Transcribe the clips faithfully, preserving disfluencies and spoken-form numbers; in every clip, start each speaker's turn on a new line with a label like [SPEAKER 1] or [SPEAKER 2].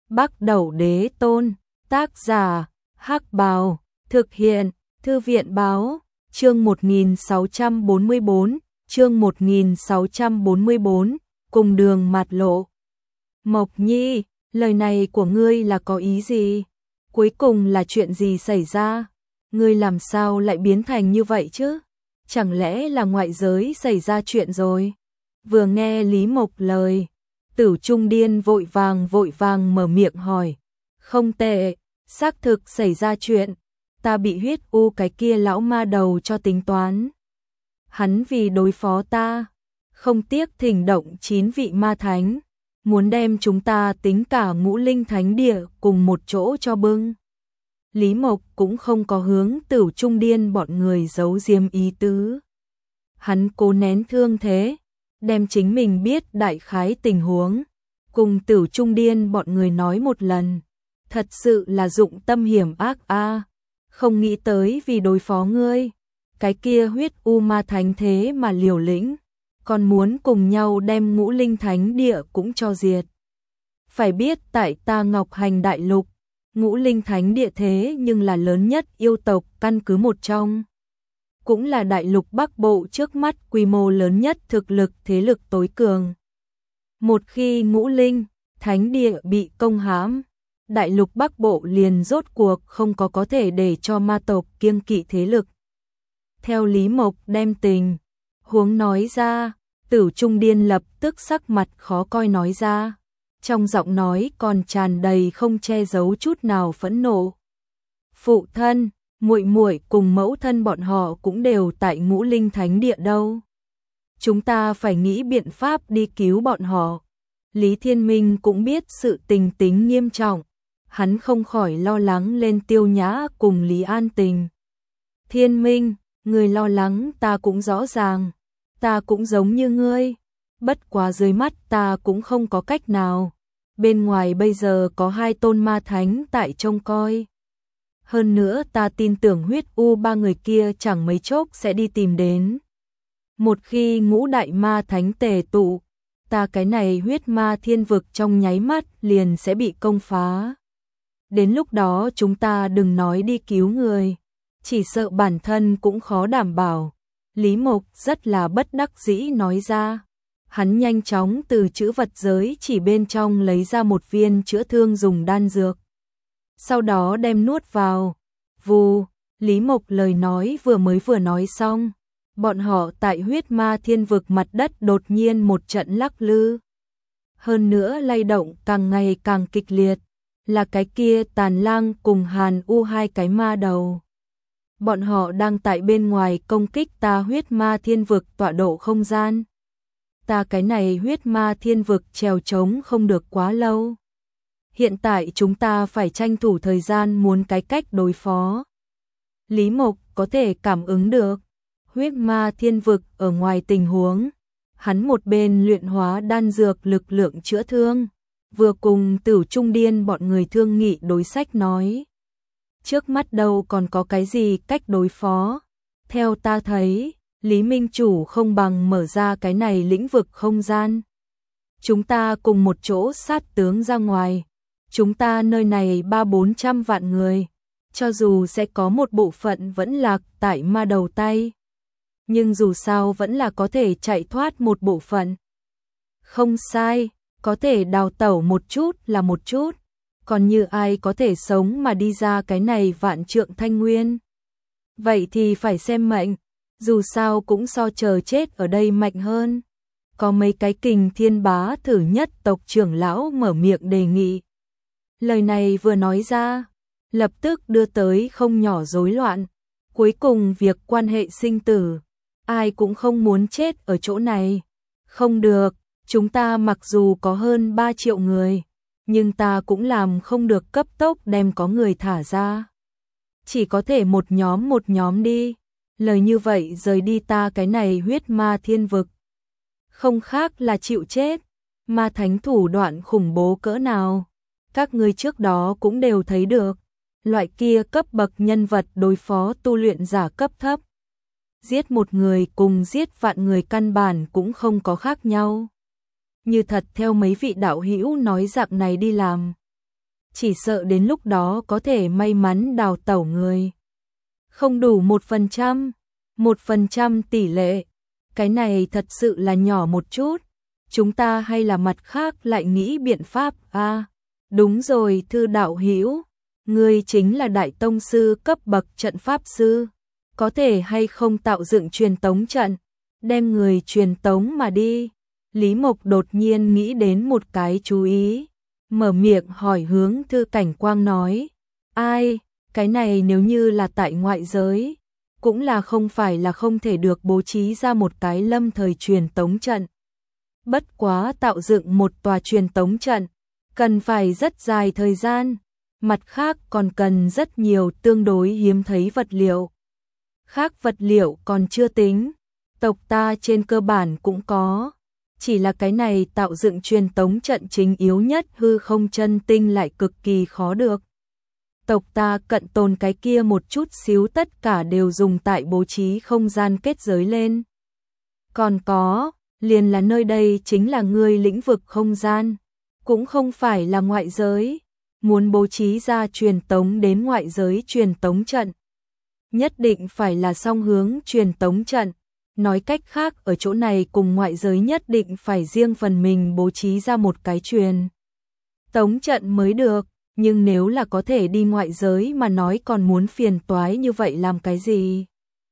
[SPEAKER 1] Bắc Đẩu Đế Tôn, tác giả, Hắc Bào, thực hiện, Thư viện Báo, chương một nghìn sáu trăm bốn mươi bốn, chương một nghìn sáu trăm bốn mươi bốn, cùng đường mạt lộ. Mộc Nhi, lời này của ngươi là có ý gì? Cuối cùng là chuyện gì xảy ra? Ngươi làm sao lại biến thành như vậy chứ? Chẳng lẽ là ngoại giới xảy ra chuyện rồi? Vừa nghe Lý Mộc lời, Tử Trung Điên vội vàng vội vàng mở miệng hỏi. Không tệ, xác thực xảy ra chuyện, ta bị huyết u cái kia lão ma đầu cho tính toán. Hắn vì đối phó ta, không tiếc thỉnh động chín vị ma thánh, muốn đem chúng ta tính cả ngũ linh thánh địa cùng một chỗ cho bưng. Lý Mộc cũng không có hướng Tử Trung Điên bọn người giấu diếm ý tứ. Hắn cố nén thương thế, đem chính mình biết đại khái tình huống, cùng Tử Trung Điên bọn người nói một lần. Thật sự là dụng tâm hiểm ác a, không nghĩ tới vì đối phó ngươi, cái kia huyết u ma thánh thế mà liều lĩnh, còn muốn cùng nhau đem ngũ linh thánh địa cũng cho diệt. Phải biết tại ta Ngọc Hành Đại Lục, ngũ linh thánh địa thế nhưng là lớn nhất yêu tộc căn cứ một trong. Cũng là đại lục Bắc Bộ trước mắt quy mô lớn nhất thực lực thế lực tối cường. Một khi ngũ linh, thánh địa bị công hãm, đại lục Bắc Bộ liền rốt cuộc không có có thể để cho ma tộc kiêng kỵ thế lực. Theo Lý Mộc đem tình huống nói ra, Tử Trung Điên lập tức sắc mặt khó coi nói ra. Trong giọng nói còn tràn đầy không che giấu chút nào phẫn nộ. Phụ thân, muội muội cùng mẫu thân bọn họ cũng đều tại ngũ linh thánh địa đâu. Chúng ta phải nghĩ biện pháp đi cứu bọn họ. Lý Thiên Minh cũng biết sự tình tính nghiêm trọng. Hắn không khỏi lo lắng lên Tiêu Nhã cùng Lý An Tình. Thiên Minh, người lo lắng ta cũng rõ ràng. Ta cũng giống như ngươi. Bất quá dưới mắt ta cũng không có cách nào. Bên ngoài bây giờ có hai tôn ma thánh tại trông coi. Hơn nữa ta tin tưởng huyết u ba người kia chẳng mấy chốc sẽ đi tìm đến. Một khi ngũ đại ma thánh tề tụ, ta cái này huyết ma thiên vực trong nháy mắt liền sẽ bị công phá. Đến lúc đó chúng ta đừng nói đi cứu người, chỉ sợ bản thân cũng khó đảm bảo. Lý Mộc rất là bất đắc dĩ nói ra. Hắn nhanh chóng từ chữ vật giới chỉ bên trong lấy ra một viên chữa thương dùng đan dược. Sau đó đem nuốt vào. Vù, Lý Mộc lời nói vừa mới vừa nói xong. Bọn họ tại huyết ma thiên vực mặt đất đột nhiên một trận lắc lư. Hơn nữa lay động càng ngày càng kịch liệt. Là cái kia Tàn Lang cùng Hàn U hai cái ma đầu. Bọn họ đang tại bên ngoài công kích ta huyết ma thiên vực tọa độ không gian. Ta cái này huyết ma thiên vực trèo trống không được quá lâu. Hiện tại chúng ta phải tranh thủ thời gian muốn cái cách đối phó. Lý Mộc có thể cảm ứng được huyết ma thiên vực ở ngoài tình huống. Hắn một bên luyện hóa đan dược lực lượng chữa thương, vừa cùng Tử Trung Điên bọn người thương nghị đối sách nói. Trước mắt đâu còn có cái gì cách đối phó. Theo ta thấy, Lý Minh Chủ không bằng mở ra cái này lĩnh vực không gian. Chúng ta cùng một chỗ sát tướng ra ngoài. Chúng ta nơi này ba bốn trăm vạn người. Cho dù sẽ có một bộ phận vẫn lạc tại ma đầu tay. Nhưng dù sao vẫn là có thể chạy thoát một bộ phận. Không sai, có thể đào tẩu một chút là một chút. Còn như ai có thể sống mà đi ra cái này vạn trượng thanh nguyên. Vậy thì phải xem mệnh. Dù sao cũng so chờ chết ở đây mạnh hơn. Có mấy cái Kình Thiên Bá thử nhất tộc trưởng lão mở miệng đề nghị. Lời này vừa nói ra, lập tức đưa tới không nhỏ rối loạn. Cuối cùng việc quan hệ sinh tử, ai cũng không muốn chết ở chỗ này. Không được, chúng ta mặc dù có hơn ba triệu người, nhưng ta cũng làm không được cấp tốc đem có người thả ra. Chỉ có thể một nhóm một nhóm đi. Lời như vậy rời đi ta cái này huyết ma thiên vực. Không khác là chịu chết. Ma thánh thủ đoạn khủng bố cỡ nào. Các ngươi trước đó cũng đều thấy được. Loại kia cấp bậc nhân vật đối phó tu luyện giả cấp thấp. Giết một người cùng giết vạn người căn bản cũng không có khác nhau. Như thật theo mấy vị đạo hữu nói dạng này đi làm. chỉ sợ đến lúc đó có thể may mắn đào tẩu người. Không đủ một phần trăm, một phần trăm tỷ lệ, cái này thật sự là nhỏ một chút, chúng ta hay là mặt khác lại nghĩ biện pháp a. À, đúng rồi Thư đạo hữu, ngươi chính là đại tông sư cấp bậc trận pháp sư, có thể hay không tạo dựng truyền tống trận, đem người truyền tống mà đi. Lý Mộc đột nhiên nghĩ đến một cái chú ý, mở miệng hỏi hướng Thư Cảnh Quang nói, ai, cái này nếu như là tại ngoại giới, cũng là không phải là không thể được bố trí ra một cái lâm thời truyền tống trận. Bất quá tạo dựng một tòa truyền tống trận, cần phải rất dài thời gian, mặt khác còn cần rất nhiều tương đối hiếm thấy vật liệu. Khác vật liệu còn chưa tính, tộc ta trên cơ bản cũng có, chỉ là cái này tạo dựng truyền tống trận chính yếu nhất hư không chân tinh lại cực kỳ khó được. Tộc ta cận tồn cái kia một chút xíu tất cả đều dùng tại bố trí không gian kết giới lên. Còn có, liền là nơi đây chính là ngươi lĩnh vực không gian, cũng không phải là ngoại giới, muốn bố trí ra truyền tống đến ngoại giới truyền tống trận. Nhất định phải là song hướng truyền tống trận, nói cách khác ở chỗ này cùng ngoại giới nhất định phải riêng phần mình bố trí ra một cái truyền tống trận mới được, nhưng nếu là có thể đi ngoại giới mà nói còn muốn phiền toái như vậy làm cái gì?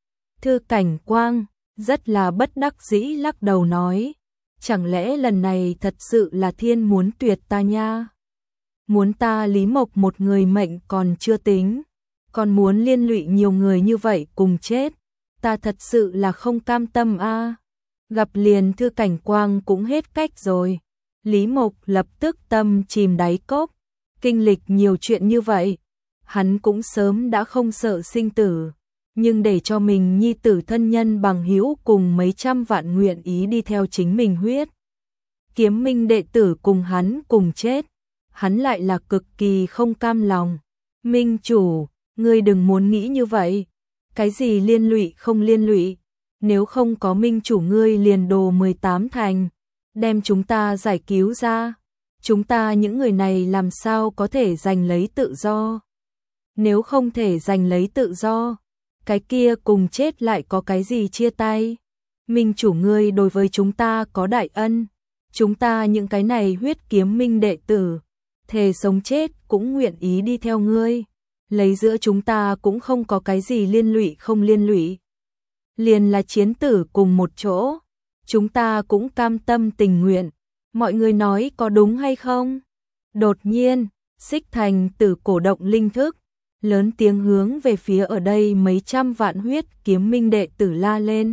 [SPEAKER 1] Thư Cảnh Quang rất là bất đắc dĩ lắc đầu nói, chẳng lẽ lần này thật sự là thiên muốn tuyệt ta nha? Muốn ta Lý Mộc một người mệnh còn chưa tính, còn muốn liên lụy nhiều người như vậy cùng chết, ta thật sự là không cam tâm a. À. Gặp liền Thư Cảnh Quang cũng hết cách rồi. Lý Mộc lập tức tâm chìm đáy cốc, kinh lịch nhiều chuyện như vậy, hắn cũng sớm đã không sợ sinh tử, nhưng để cho mình nhi tử thân nhân bằng hữu cùng mấy trăm vạn nguyện ý đi theo chính mình huyết kiếm minh đệ tử cùng hắn cùng chết, hắn lại là cực kỳ không cam lòng. Minh chủ, ngươi đừng muốn nghĩ như vậy, cái gì liên lụy không liên lụy, nếu không có minh chủ ngươi liền đồ mười tám thành, đem chúng ta giải cứu ra, chúng ta những người này làm sao có thể giành lấy tự do? Nếu không thể giành lấy tự do, cái kia cùng chết lại có cái gì chia tay? Minh chủ ngươi đối với chúng ta có đại ân, chúng ta những cái này huyết kiếm minh đệ tử, thề sống chết cũng nguyện ý đi theo ngươi, lấy giữa chúng ta cũng không có cái gì liên lụy không liên lụy, liền là chiến tử cùng một chỗ, chúng ta cũng cam tâm tình nguyện, mọi người nói có đúng hay không? Đột nhiên, Xích Thành Tử cổ động linh thức, lớn tiếng hướng về phía ở đây mấy trăm vạn huyết kiếm minh đệ tử la lên.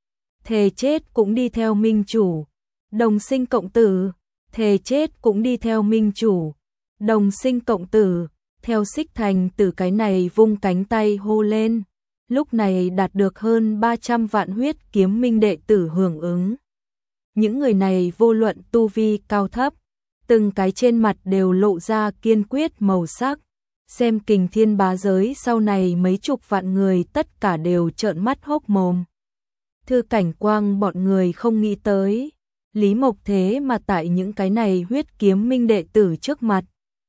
[SPEAKER 1] Thề chết cũng đi theo minh chủ, đồng sinh cộng tử, thề chết cũng đi theo minh chủ, đồng sinh cộng tử, theo Xích Thành Tử cái này vung cánh tay hô lên. Lúc này đạt được hơn ba trăm vạn huyết kiếm minh đệ tử hưởng ứng. Những người này vô luận tu vi cao thấp, từng cái trên mặt đều lộ ra kiên quyết màu sắc. Xem Kình Thiên bá giới sau này mấy chục vạn người tất cả đều trợn mắt hốc mồm. Thư Cảnh Quang bọn người không nghĩ tới, Lý Mộc thế mà tại những cái này huyết kiếm minh đệ tử trước mặt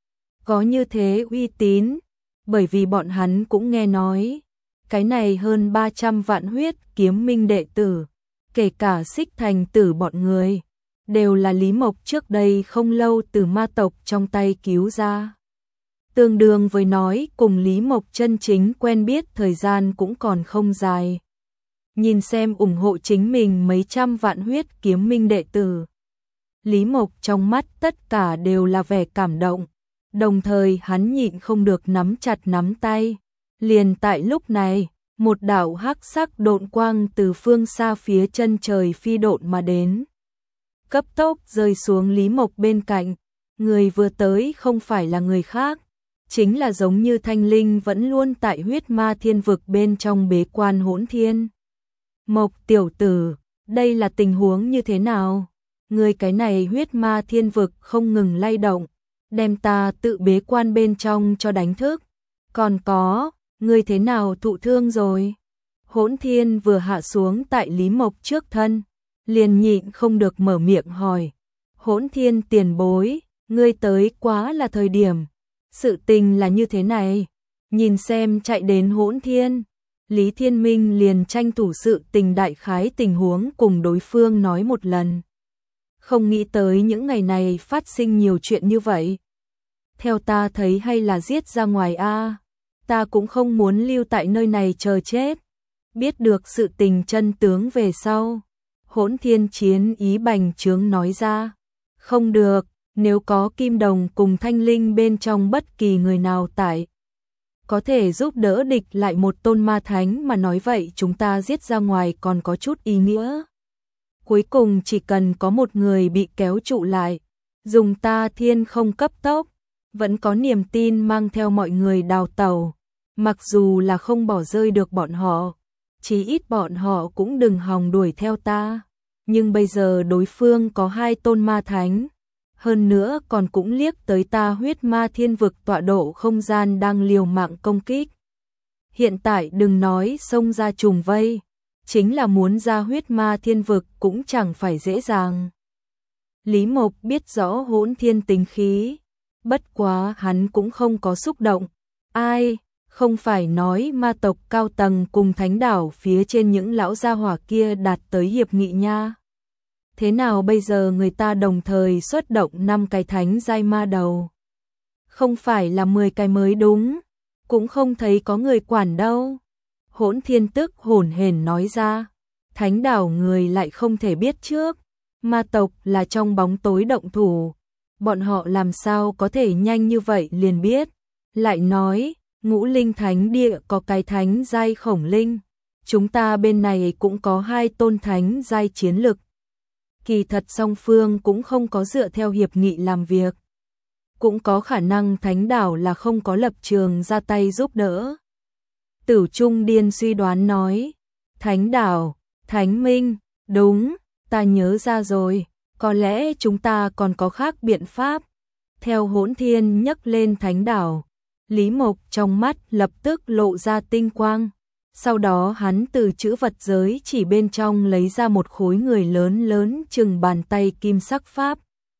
[SPEAKER 1] có như thế uy tín, bởi vì bọn hắn cũng nghe nói, cái này hơn ba trăm vạn huyết kiếm minh đệ tử, kể cả Xích Thành Tử bọn người, đều là Lý Mộc trước đây không lâu từ ma tộc trong tay cứu ra. Tương đương với nói cùng Lý Mộc chân chính quen biết thời gian cũng còn không dài. Nhìn xem ủng hộ chính mình mấy trăm vạn huyết kiếm minh đệ tử, Lý Mộc trong mắt tất cả đều là vẻ cảm động, đồng thời hắn nhịn không được nắm chặt nắm tay. Liền tại lúc này, một đạo hắc sắc độn quang từ phương xa phía chân trời phi độn mà đến, cấp tốc rơi xuống Lý Mộc bên cạnh. Người vừa tới không phải là người khác, chính là giống như Thanh Linh vẫn luôn tại huyết ma thiên vực bên trong bế quan Hỗn Thiên. Mộc tiểu tử, đây là tình huống như thế nào? Người cái này huyết ma thiên vực không ngừng lay động, đem ta tự bế quan bên trong cho đánh thức. Còn có, người thế nào thụ thương rồi? Hỗn Thiên vừa hạ xuống tại Lý Mộc trước thân, liền nhịn không được mở miệng hỏi. Hỗn Thiên tiền bối, ngươi tới quá là thời điểm. Sự tình là như thế này, nhìn xem chạy đến Hỗn Thiên, Lý Thiên Minh liền tranh thủ sự tình đại khái tình huống cùng đối phương nói một lần. Không nghĩ tới những ngày này phát sinh nhiều chuyện như vậy. Theo ta thấy hay là giết ra ngoài a, ta cũng không muốn lưu tại nơi này chờ chết. Biết được sự tình chân tướng về sau, Hỗn Thiên chiến ý bành trướng nói ra, không được, nếu có Kim Đồng cùng Thanh Linh bên trong bất kỳ người nào tại có thể giúp đỡ địch lại một tôn ma thánh mà nói vậy chúng ta giết ra ngoài còn có chút ý nghĩa. Cuối cùng chỉ cần có một người bị kéo trụ lại, dùng ta thiên không cấp tốc, vẫn có niềm tin mang theo mọi người đào tẩu, mặc dù là không bỏ rơi được bọn họ, chí ít bọn họ cũng đừng hòng đuổi theo ta. Nhưng bây giờ đối phương có hai tôn ma thánh, hơn nữa còn cũng liếc tới ta huyết ma thiên vực tọa độ không gian đang liều mạng công kích. Hiện tại đừng nói xông ra trùng vây, chính là muốn ra huyết ma thiên vực cũng chẳng phải dễ dàng. Lý Mộc biết rõ Hỗn Thiên tính khí, bất quá hắn cũng không có xúc động. Ai, không phải nói ma tộc cao tầng cùng thánh đảo phía trên những lão gia hỏa kia đạt tới hiệp nghị nha. Thế nào bây giờ người ta đồng thời xuất động năm cái thánh giai ma đầu? Không phải là mười cái mới đúng, cũng không thấy có người quản đâu. Hỗn Thiên tức hổn hển nói ra, thánh đảo người lại không thể biết trước, ma tộc là trong bóng tối động thủ, bọn họ làm sao có thể nhanh như vậy liền biết. Lại nói, Ngũ Linh Thánh Địa có cái thánh giai khổng linh, chúng ta bên này cũng có hai tôn thánh giai chiến lực. Kỳ thật song phương cũng không có dựa theo hiệp nghị làm việc. Cũng có khả năng thánh đảo là không có lập trường ra tay giúp đỡ. Tử Trung Điên suy đoán nói, thánh đảo, thánh minh, đúng, ta nhớ ra rồi, có lẽ chúng ta còn có khác biện pháp. Theo Hỗn Thiên nhấc lên thánh đảo, Lý Mộc trong mắt lập tức lộ ra tinh quang. Sau đó hắn từ chữ vật giới chỉ bên trong lấy ra một khối người lớn lớn chừng bàn tay kim sắc pháp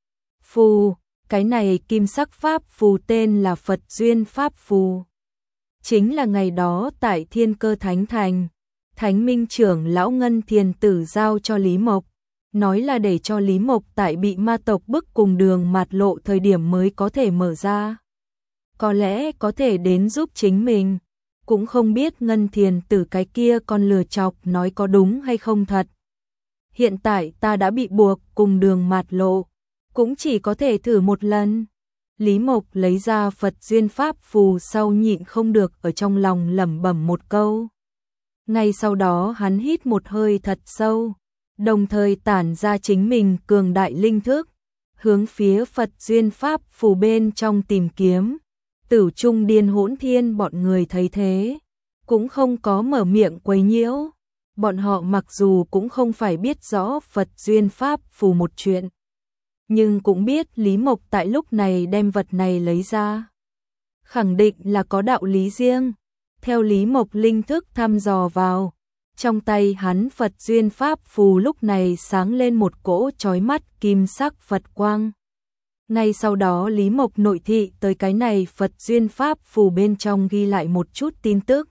[SPEAKER 1] phù. Cái này kim sắc pháp phù tên là Phật Duyên Pháp Phù. Chính là ngày đó tại Thiên Cơ Thánh Thành, Thánh Minh trưởng lão Ngân Thiền Tử giao cho Lý Mộc, nói là để cho Lý Mộc tại bị ma tộc bức cùng đường mạt lộ thời điểm mới có thể mở ra. Có lẽ có thể đến giúp chính mình, cũng không biết Ngân Thiền Tử cái kia con lừa chọc nói có đúng hay không thật. Hiện tại ta đã bị buộc cùng đường mạt lộ, cũng chỉ có thể thử một lần. Lý Mộc lấy ra Phật Duyên Pháp Phù sau nhịn không được ở trong lòng lẩm bẩm một câu. Ngay sau đó hắn hít một hơi thật sâu, đồng thời tản ra chính mình cường đại linh thức, hướng phía Phật Duyên Pháp Phù bên trong tìm kiếm. Tử Trung Điên Hỗn Thiên bọn người thấy thế, cũng không có mở miệng quấy nhiễu. Bọn họ mặc dù cũng không phải biết rõ Phật Duyên Pháp Phù một chuyện, nhưng cũng biết Lý Mộc tại lúc này đem vật này lấy ra, khẳng định là có đạo lý riêng. Theo Lý Mộc linh thức thăm dò vào, trong tay hắn Phật Duyên Pháp Phù lúc này sáng lên một cỗ chói mắt kim sắc Phật quang. Ngay sau đó Lý Mộc nội thị tới cái này Phật Duyên Pháp Phù bên trong ghi lại một chút tin tức.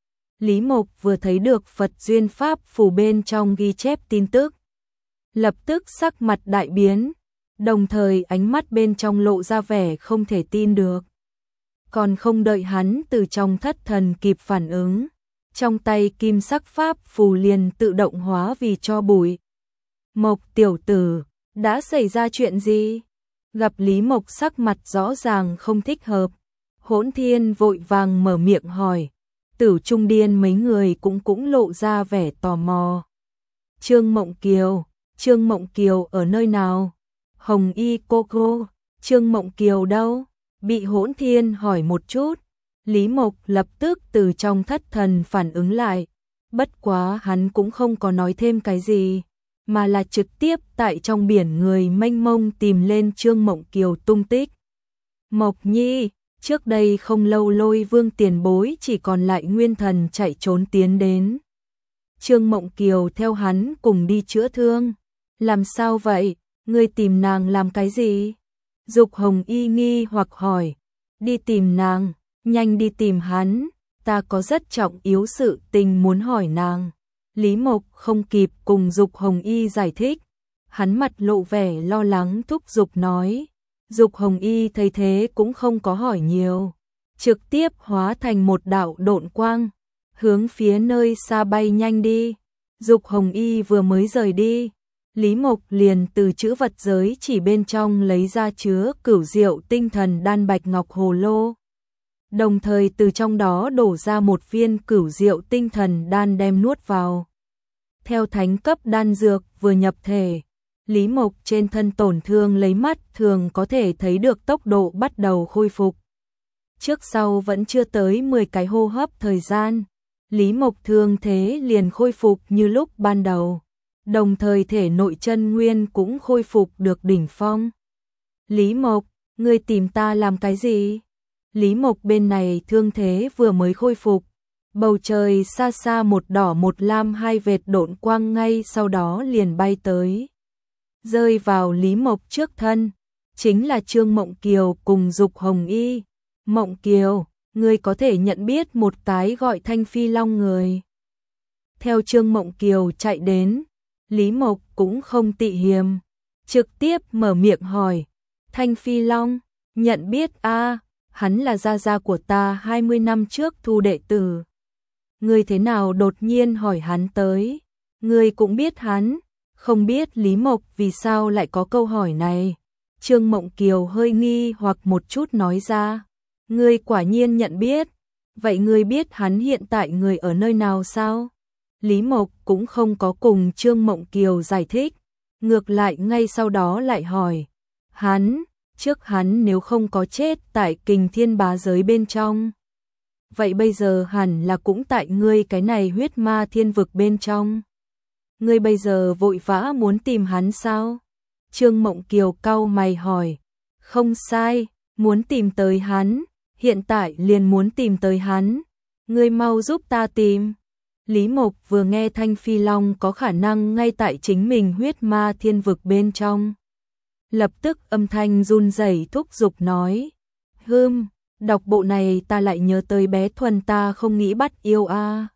[SPEAKER 1] Lý Mộc vừa thấy được Phật Duyên Pháp Phù bên trong ghi chép tin tức, lập tức sắc mặt đại biến, đồng thời ánh mắt bên trong lộ ra vẻ không thể tin được. Còn không đợi hắn từ trong thất thần kịp phản ứng, trong tay kim sắc Pháp Phù liền tự động hóa vì tro bụi. Mộc tiểu tử, đã xảy ra chuyện gì? Gặp Lý Mộc sắc mặt rõ ràng không thích hợp, Hỗn Thiên vội vàng mở miệng hỏi. Tử Trung Điên mấy người cũng cũng lộ ra vẻ tò mò. Trương Mộng Kiều, Trương Mộng Kiều ở nơi nào? Hồng Y cô cô, Trương Mộng Kiều đâu? Bị Hỗn Thiên hỏi một chút, Lý Mộc lập tức từ trong thất thần phản ứng lại. Bất quá hắn cũng không có nói thêm cái gì, mà là trực tiếp tại trong biển người mênh mông tìm lên Trương Mộng Kiều tung tích. Mộc Nhi, trước đây không lâu Lôi Vương tiền bối chỉ còn lại nguyên thần chạy trốn tiến đến. Trương Mộng Kiều theo hắn cùng đi chữa thương. Làm sao vậy? Ngươi tìm nàng làm cái gì? Dục Hồng Y nghi hoặc hỏi. Đi tìm nàng, nhanh đi tìm hắn, ta có rất trọng yếu sự tình muốn hỏi nàng. Lý Mộc không kịp cùng Dục Hồng Y giải thích, hắn mặt lộ vẻ lo lắng thúc giục nói. Dục Hồng Y thấy thế cũng không có hỏi nhiều, trực tiếp hóa thành một đạo độn quang, hướng phía nơi xa bay nhanh đi. Dục Hồng Y vừa mới rời đi, Lý Mộc liền từ chữ vật giới chỉ bên trong lấy ra chứa cửu diệu tinh thần đan bạch ngọc hồ lô. Đồng thời từ trong đó đổ ra một viên cửu diệu tinh thần đan đem nuốt vào. Theo thánh cấp đan dược vừa nhập thể, Lý Mộc trên thân tổn thương lấy mắt thường có thể thấy được tốc độ bắt đầu khôi phục. Trước sau vẫn chưa tới mười cái hô hấp thời gian, Lý Mộc thương thế liền khôi phục như lúc ban đầu, đồng thời thể nội chân nguyên cũng khôi phục được đỉnh phong. Lý Mộc, ngươi tìm ta làm cái gì? Lý Mộc bên này thương thế vừa mới khôi phục, bầu trời xa xa một đỏ một lam hai vệt độn quang ngay sau đó liền bay tới. Rơi vào Lý Mộc trước thân, chính là Trương Mộng Kiều cùng Dục Hồng Y. Mộng Kiều, ngươi có thể nhận biết một cái gọi Thanh Phi Long người. Theo Trương Mộng Kiều chạy đến, Lý Mộc cũng không tị hiềm, trực tiếp mở miệng hỏi. Thanh Phi Long, nhận biết a, hắn là gia gia của ta hai mươi năm trước thu đệ tử. Ngươi thế nào đột nhiên hỏi hắn tới? Ngươi cũng biết hắn? Không biết Lý Mộc vì sao lại có câu hỏi này. Trương Mộng Kiều hơi nghi hoặc một chút nói ra. Ngươi quả nhiên nhận biết. Vậy ngươi biết hắn hiện tại người ở nơi nào sao? Lý Mộc cũng không có cùng Trương Mộng Kiều giải thích. Ngược lại ngay sau đó lại hỏi. Hắn, trước hắn nếu không có chết tại Kình Thiên Bá giới bên trong. Vậy bây giờ hẳn là cũng tại ngươi cái này huyết ma thiên vực bên trong. Ngươi bây giờ vội vã muốn tìm hắn sao? Trương Mộng Kiều cau mày hỏi. Không sai, muốn tìm tới hắn, hiện tại liền muốn tìm tới hắn. Ngươi mau giúp ta tìm. Lý Mộc vừa nghe Thanh Phi Long có khả năng ngay tại chính mình huyết ma thiên vực bên trong. Lập tức âm thanh run rẩy thúc giục nói. Hừm, đọc bộ này ta lại nhớ tới bé Thuần ta không nghĩ bắt yêu a.